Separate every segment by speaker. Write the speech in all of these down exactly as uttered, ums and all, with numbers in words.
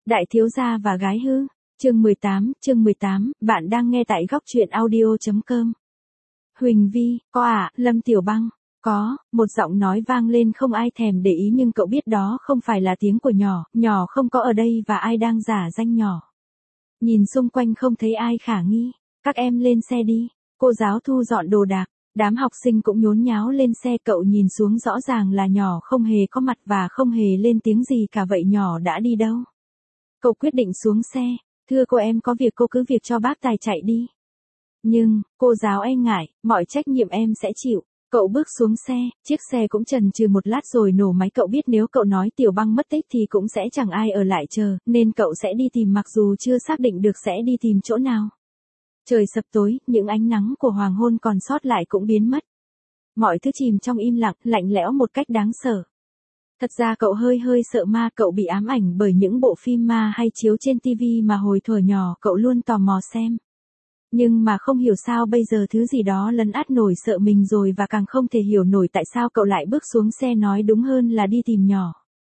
Speaker 1: Đại thiếu gia và gái hư. Chương mười tám, chương mười tám, bạn đang nghe tại góc truyện audio chấm com. Huỳnh Vi, có à, Lâm Tiểu Băng. Có, một giọng nói vang lên không ai thèm để ý nhưng cậu biết đó không phải là tiếng của nhỏ, nhỏ không có ở đây và ai đang giả danh nhỏ. Nhìn xung quanh không thấy ai khả nghi, các em lên xe đi, cô giáo thu dọn đồ đạc, đám học sinh cũng nhốn nháo lên xe cậu nhìn xuống rõ ràng là nhỏ không hề có mặt và không hề lên tiếng gì cả vậy nhỏ đã đi đâu. Cậu quyết định xuống xe, thưa cô em có việc cô cứ việc cho bác Tài chạy đi. Nhưng, cô giáo e ngại, mọi trách nhiệm em sẽ chịu. Cậu bước xuống xe, chiếc xe cũng chần chừ một lát rồi nổ máy cậu biết nếu cậu nói Tiểu Băng mất tích thì cũng sẽ chẳng ai ở lại chờ, nên cậu sẽ đi tìm mặc dù chưa xác định được sẽ đi tìm chỗ nào. Trời sập tối, những ánh nắng của hoàng hôn còn sót lại cũng biến mất. Mọi thứ chìm trong im lặng, lạnh lẽo một cách đáng sợ. Thật ra cậu hơi hơi sợ ma, cậu bị ám ảnh bởi những bộ phim ma hay chiếu trên ti vi mà hồi thuở nhỏ cậu luôn tò mò xem. Nhưng mà không hiểu sao bây giờ thứ gì đó lấn át nổi sợ mình rồi và càng không thể hiểu nổi tại sao cậu lại bước xuống xe nói đúng hơn là đi tìm nhỏ.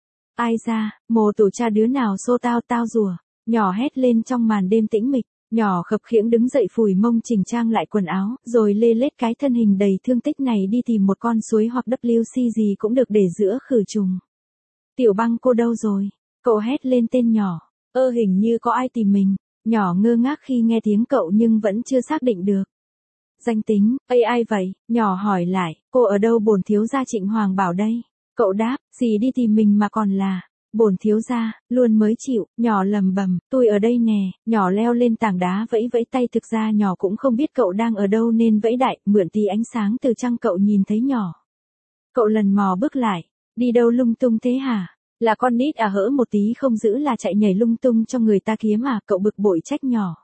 Speaker 1: Ai ra, mồ tổ cha đứa nào xô tao tao rùa, nhỏ hét lên trong màn đêm tĩnh mịch, nhỏ khập khiễng đứng dậy phủi mông chỉnh trang lại quần áo, rồi lê lết cái thân hình đầy thương tích này đi tìm một con suối hoặc W C gì cũng được để giữa khử trùng. Tiểu Băng cô đâu rồi? Cậu hét lên tên nhỏ, ơ hình như có ai tìm mình. Nhỏ ngơ ngác khi nghe tiếng cậu nhưng vẫn chưa xác định được danh tính. Ây ai vậy? Nhỏ hỏi lại, cô ở đâu? Bổn thiếu gia Trịnh Hoàng bảo đây. Cậu đáp, gì đi tìm mình mà còn là bổn thiếu gia, luôn mới chịu. Nhỏ lầm bầm, tôi ở đây nè. Nhỏ leo lên tảng đá vẫy vẫy tay, thực ra nhỏ cũng không biết cậu đang ở đâu nên vẫy đại, mượn tí ánh sáng từ trăng cậu nhìn thấy nhỏ. Cậu lần mò bước lại, đi đâu lung tung thế hả? Là con nít à? Hỡ một tí không giữ là chạy nhảy lung tung cho người ta kiếm à? Cậu bực bội trách nhỏ.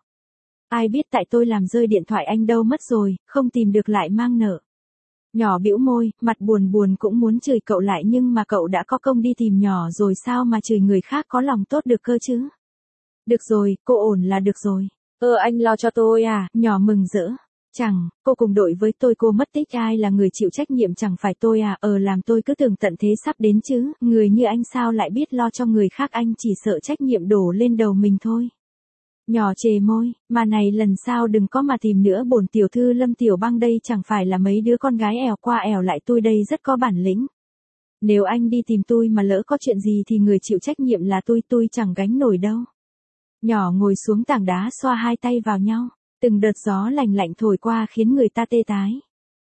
Speaker 1: Ai biết tại tôi làm rơi điện thoại anh đâu mất rồi, không tìm được lại mang nợ. Nhỏ bĩu môi, mặt buồn buồn cũng muốn chửi cậu lại nhưng mà cậu đã có công đi tìm nhỏ rồi sao mà chửi người khác có lòng tốt được cơ chứ. Được rồi, cô ổn là được rồi. Ơ anh lo cho tôi à? Nhỏ mừng rỡ. Chẳng, cô cùng đội với tôi, cô mất tích ai là người chịu trách nhiệm chẳng phải tôi à? Ờ làm tôi cứ tưởng tận thế sắp đến chứ, người như anh sao lại biết lo cho người khác, anh chỉ sợ trách nhiệm đổ lên đầu mình thôi. Nhỏ chề môi, mà này lần sau đừng có mà tìm nữa, bổn tiểu thư Lâm Tiểu Băng đây chẳng phải là mấy đứa con gái ẻo qua ẻo lại, tôi đây rất có bản lĩnh. Nếu anh đi tìm tôi mà lỡ có chuyện gì thì người chịu trách nhiệm là tôi, tôi chẳng gánh nổi đâu. Nhỏ ngồi xuống tảng đá xoa hai tay vào nhau. Từng đợt gió lành lạnh thổi qua khiến người ta tê tái.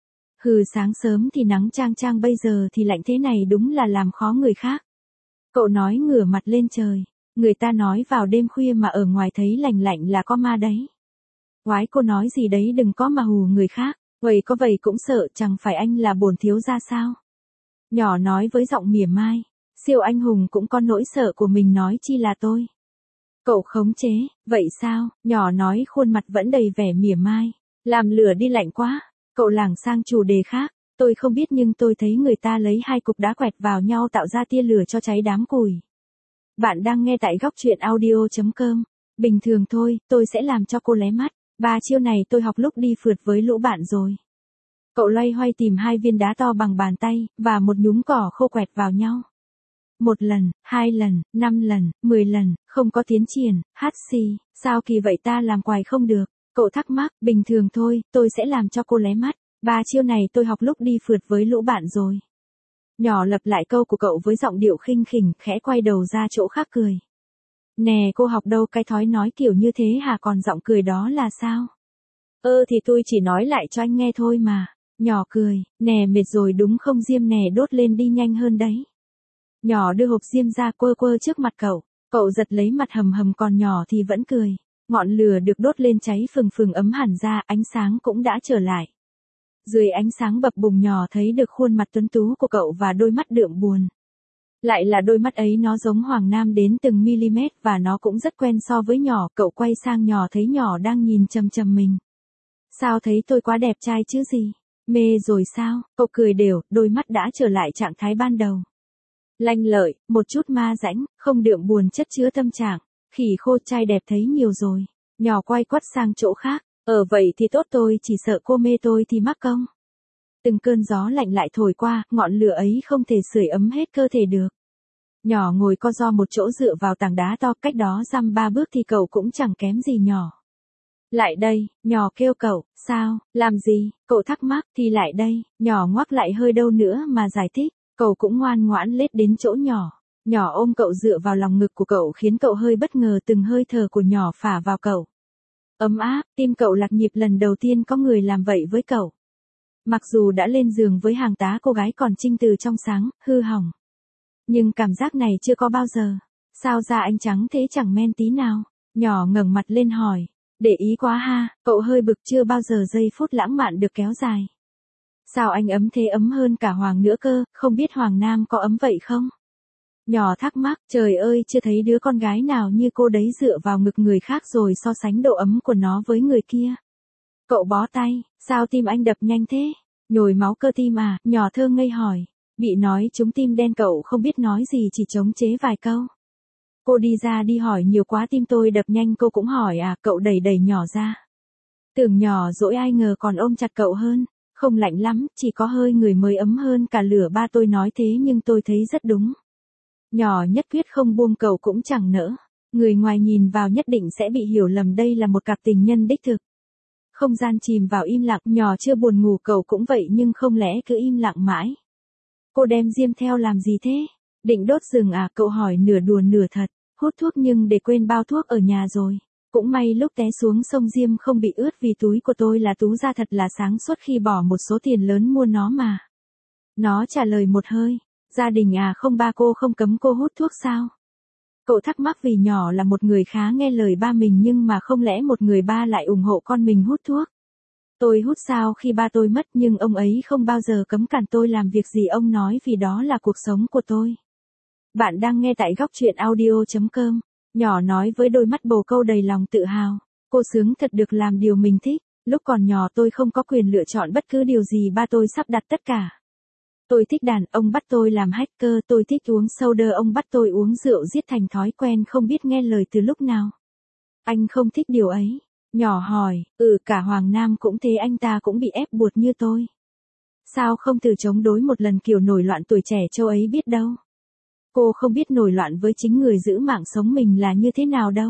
Speaker 1: Hừ, sáng sớm thì nắng chang chang, bây giờ thì lạnh thế này đúng là làm khó người khác. Cậu nói ngửa mặt lên trời. Người ta nói vào đêm khuya mà ở ngoài thấy lạnh lạnh là có ma đấy. Quái, cô nói gì đấy, đừng có mà hù người khác. Vậy có vậy cũng sợ, chẳng phải anh là bổn thiếu gia sao? Nhỏ nói với giọng mỉa mai. Siêu anh hùng cũng có nỗi sợ của mình, nói chi là tôi. Cậu khống chế, vậy sao? Nhỏ nói khuôn mặt vẫn đầy vẻ mỉa mai. Làm lửa đi lạnh quá. Cậu lảng sang chủ đề khác. Tôi không biết nhưng tôi thấy người ta lấy hai cục đá quẹt vào nhau tạo ra tia lửa cho cháy đám củi. Bạn đang nghe tại góc truyện audio chấm com. Bình thường thôi, tôi sẽ làm cho cô lé mắt. Ba chiêu này tôi học lúc đi phượt với lũ bạn rồi. Cậu loay hoay tìm hai viên đá to bằng bàn tay, và một nhúm cỏ khô quẹt vào nhau. Một lần, hai lần, năm lần, mười lần, không có tiến triển. Hát xì, sao kỳ vậy, ta làm hoài không được. Cậu thắc mắc, bình thường thôi, tôi sẽ làm cho cô lé mắt. Ba chiêu này tôi học lúc đi phượt với lũ bạn rồi. Nhỏ lặp lại câu của cậu với giọng điệu khinh khỉnh, khẽ quay đầu ra chỗ khác cười. Nè, cô học đâu cái thói nói kiểu như thế hả? Còn giọng cười đó là sao? Ơ thì tôi chỉ nói lại cho anh nghe thôi mà. Nhỏ cười, nè mệt rồi đúng không, diêm nè đốt lên đi nhanh hơn đấy. Nhỏ đưa hộp diêm ra quơ quơ trước mặt cậu. Cậu giật lấy, mặt hầm hầm, còn nhỏ thì vẫn cười. Ngọn lửa được đốt lên cháy phừng phừng ấm hẳn ra, ánh sáng cũng đã trở lại. Dưới ánh sáng bập bùng nhỏ thấy được khuôn mặt tuấn tú của cậu và đôi mắt đượm buồn. Lại là đôi mắt ấy, nó giống Hoàng Nam đến từng mm và nó cũng rất quen so với nhỏ. Cậu quay sang nhỏ thấy nhỏ đang nhìn chằm chằm mình. Sao thấy tôi quá đẹp trai chứ gì? Mê rồi sao? Cậu cười đều, đôi mắt đã trở lại trạng thái ban đầu. Lanh lợi, một chút ma rãnh, không đượm buồn, chất chứa tâm trạng. Khỉ khô, trai đẹp thấy nhiều rồi. Nhỏ quay quắt sang chỗ khác. Ở vậy thì tốt, tôi chỉ sợ cô mê tôi thì mắc công. Từng cơn gió lạnh lại thổi qua, ngọn lửa ấy không thể sưởi ấm hết cơ thể được. Nhỏ ngồi co ro một chỗ dựa vào tảng đá to, cách đó dăm ba bước thì cậu cũng chẳng kém gì nhỏ. Lại đây, nhỏ kêu cậu, sao, làm gì, cậu thắc mắc, thì lại đây, nhỏ ngoắc lại hơi đâu nữa mà giải thích, cậu cũng ngoan ngoãn lết đến chỗ nhỏ. Nhỏ ôm cậu dựa vào lòng ngực của cậu khiến cậu hơi bất ngờ, từng hơi thở của nhỏ phả vào cậu. Ấm áp, tim cậu lạc nhịp, lần đầu tiên có người làm vậy với cậu. Mặc dù đã lên giường với hàng tá cô gái còn trinh từ trong sáng, hư hỏng. Nhưng cảm giác này chưa có bao giờ. Sao da anh trắng thế chẳng men tí nào? Nhỏ ngẩng mặt lên hỏi. Để ý quá ha, cậu hơi bực, chưa bao giờ giây phút lãng mạn được kéo dài. Sao anh ấm thế, ấm hơn cả Hoàng nữa cơ, không biết Hoàng Nam có ấm vậy không? Nhỏ thắc mắc, trời ơi, chưa thấy đứa con gái nào như cô đấy dựa vào ngực người khác rồi so sánh độ ấm của nó với người kia. Cậu bó tay, sao tim anh đập nhanh thế? Nhồi máu cơ tim à? Nhỏ thơ ngây hỏi. Bị nói trúng tim đen, cậu không biết nói gì, chỉ chống chế vài câu. Cô đi ra đi, hỏi nhiều quá tim tôi đập nhanh. Cô cũng hỏi à? Cậu đẩy đẩy nhỏ ra. Tưởng nhỏ dỗi, ai ngờ còn ôm chặt cậu hơn. Không lạnh lắm, chỉ có hơi người mới ấm hơn cả lửa. Ba tôi nói thế nhưng tôi thấy rất đúng. Nhỏ nhất quyết không buông, cậu cũng chẳng nỡ. Người ngoài nhìn vào nhất định sẽ bị hiểu lầm đây là một cặp tình nhân đích thực. Không gian chìm vào im lặng, nhỏ chưa buồn ngủ, cậu cũng vậy nhưng không lẽ cứ im lặng mãi. Cô đem diêm theo làm gì thế? Định đốt rừng à? Cậu hỏi nửa đùa nửa thật. Hút thuốc nhưng để quên bao thuốc ở nhà rồi. Cũng may lúc té xuống sông diêm không bị ướt, vì túi của tôi là tú ra, thật là sáng suốt khi bỏ một số tiền lớn mua nó mà. Nó trả lời một hơi. Gia đình à? Không, ba cô không cấm cô hút thuốc sao? Cậu thắc mắc vì nhỏ là một người khá nghe lời ba mình, nhưng mà không lẽ một người ba lại ủng hộ con mình hút thuốc? Tôi hút sao khi ba tôi mất, nhưng ông ấy không bao giờ cấm cản tôi làm việc gì ông nói, vì đó là cuộc sống của tôi. Bạn đang nghe tại góc truyện audio chấm com. Nhỏ nói với đôi mắt bồ câu đầy lòng tự hào. Cô sướng thật được làm điều mình thích. Lúc còn nhỏ tôi không có quyền lựa chọn bất cứ điều gì, ba tôi sắp đặt tất cả. Tôi thích đàn, ông bắt tôi làm hacker. Tôi thích uống soda, ông bắt tôi uống rượu giết thành thói quen, không biết nghe lời từ lúc nào. Anh không thích điều ấy. Nhỏ hỏi, ừ, cả Hoàng Nam cũng thế, anh ta cũng bị ép buộc như tôi. Sao không thử chống đối một lần, kiểu nổi loạn tuổi trẻ châu ấy biết đâu. Cô không biết nổi loạn với chính người giữ mạng sống mình là như thế nào đâu.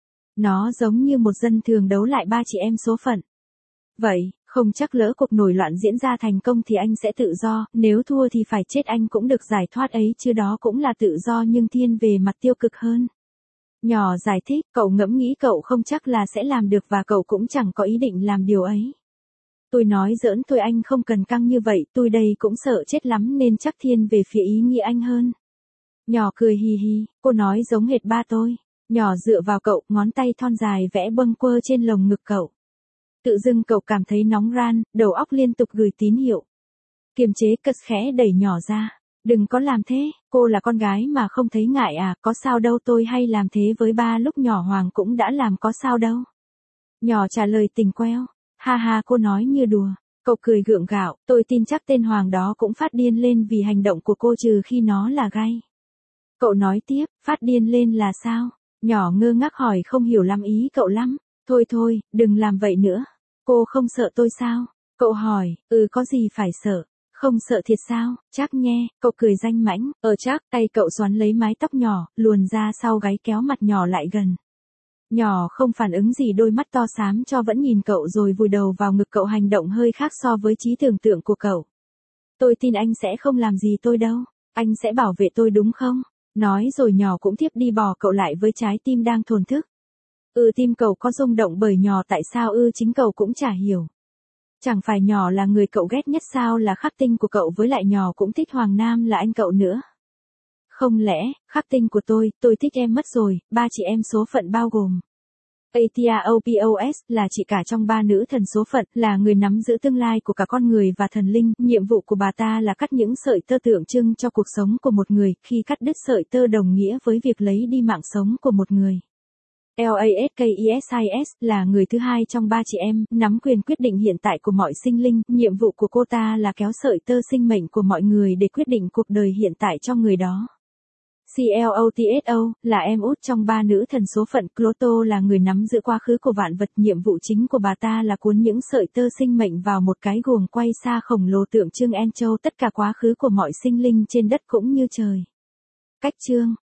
Speaker 1: Nó giống như một dân thường đấu lại ba chị em số phận. Vậy, không chắc lỡ cuộc nổi loạn diễn ra thành công thì anh sẽ tự do, nếu thua thì phải chết, anh cũng được giải thoát ấy chứ, đó cũng là tự do nhưng thiên về mặt tiêu cực hơn. Nhỏ giải thích, cậu ngẫm nghĩ cậu không chắc là sẽ làm được, và cậu cũng chẳng có ý định làm điều ấy. Tôi nói giỡn thôi, anh không cần căng như vậy, tôi đây cũng sợ chết lắm nên chắc thiên về phía ý nghĩa anh hơn. Nhỏ cười hì hì, cô nói giống hệt ba tôi. Nhỏ dựa vào cậu, ngón tay thon dài vẽ bâng quơ trên lồng ngực cậu. Tự dưng cậu cảm thấy nóng ran, đầu óc liên tục gửi tín hiệu. Kiềm chế cất khẽ đẩy nhỏ ra. Đừng có làm thế, cô là con gái mà không thấy ngại à? Có sao đâu, tôi hay làm thế với ba lúc nhỏ, Hoàng cũng đã làm, có sao đâu. Nhỏ trả lời tình queo. Ha ha, cô nói như đùa. Cậu cười gượng gạo, tôi tin chắc tên Hoàng đó cũng phát điên lên vì hành động của cô, trừ khi nó là gay. Cậu nói tiếp, phát điên lên là sao? Nhỏ ngơ ngác hỏi, không hiểu lắm ý cậu lắm. Thôi thôi, đừng làm vậy nữa. Cô không sợ tôi sao? Cậu hỏi, ừ, có gì phải sợ? Không sợ thiệt sao? Chắc nghe, cậu cười danh mãnh. Ờ chắc, tay cậu xoắn lấy mái tóc nhỏ, luồn ra sau gáy kéo mặt nhỏ lại gần. Nhỏ không phản ứng gì, đôi mắt to xám cho vẫn nhìn cậu rồi vùi đầu vào ngực cậu, hành động hơi khác so với trí tưởng tượng của cậu. Tôi tin anh sẽ không làm gì tôi đâu. Anh sẽ bảo vệ tôi đúng không? Nói rồi nhỏ cũng thiếp đi, bỏ cậu lại với trái tim đang thổn thức. Ừ, tim cậu có rung động bởi nhỏ, tại sao ư? Chính cậu cũng chả hiểu. Chẳng phải nhỏ là người cậu ghét nhất sao, là khắc tinh của cậu, với lại nhỏ cũng thích Hoàng Nam là anh cậu nữa. Không lẽ, khắc tinh của tôi, tôi thích em mất rồi, ba chị em số phận bao gồm. Atheopos là chị cả trong ba nữ thần số phận, là người nắm giữ tương lai của cả con người và thần linh. Nhiệm vụ của bà ta là cắt những sợi tơ tượng trưng cho cuộc sống của một người, khi cắt đứt sợi tơ đồng nghĩa với việc lấy đi mạng sống của một người. Laskisis là người thứ hai trong ba chị em, nắm quyền quyết định hiện tại của mọi sinh linh. Nhiệm vụ của cô ta là kéo sợi tơ sinh mệnh của mọi người để quyết định cuộc đời hiện tại cho người đó. Clotso là em út trong ba nữ thần số phận. Cloto là người nắm giữ quá khứ của vạn vật. Nhiệm vụ chính của bà ta là cuốn những sợi tơ sinh mệnh vào một cái guồng quay xa khổng lồ tượng trưng Encho, tất cả quá khứ của mọi sinh linh trên đất cũng như trời. Cách chương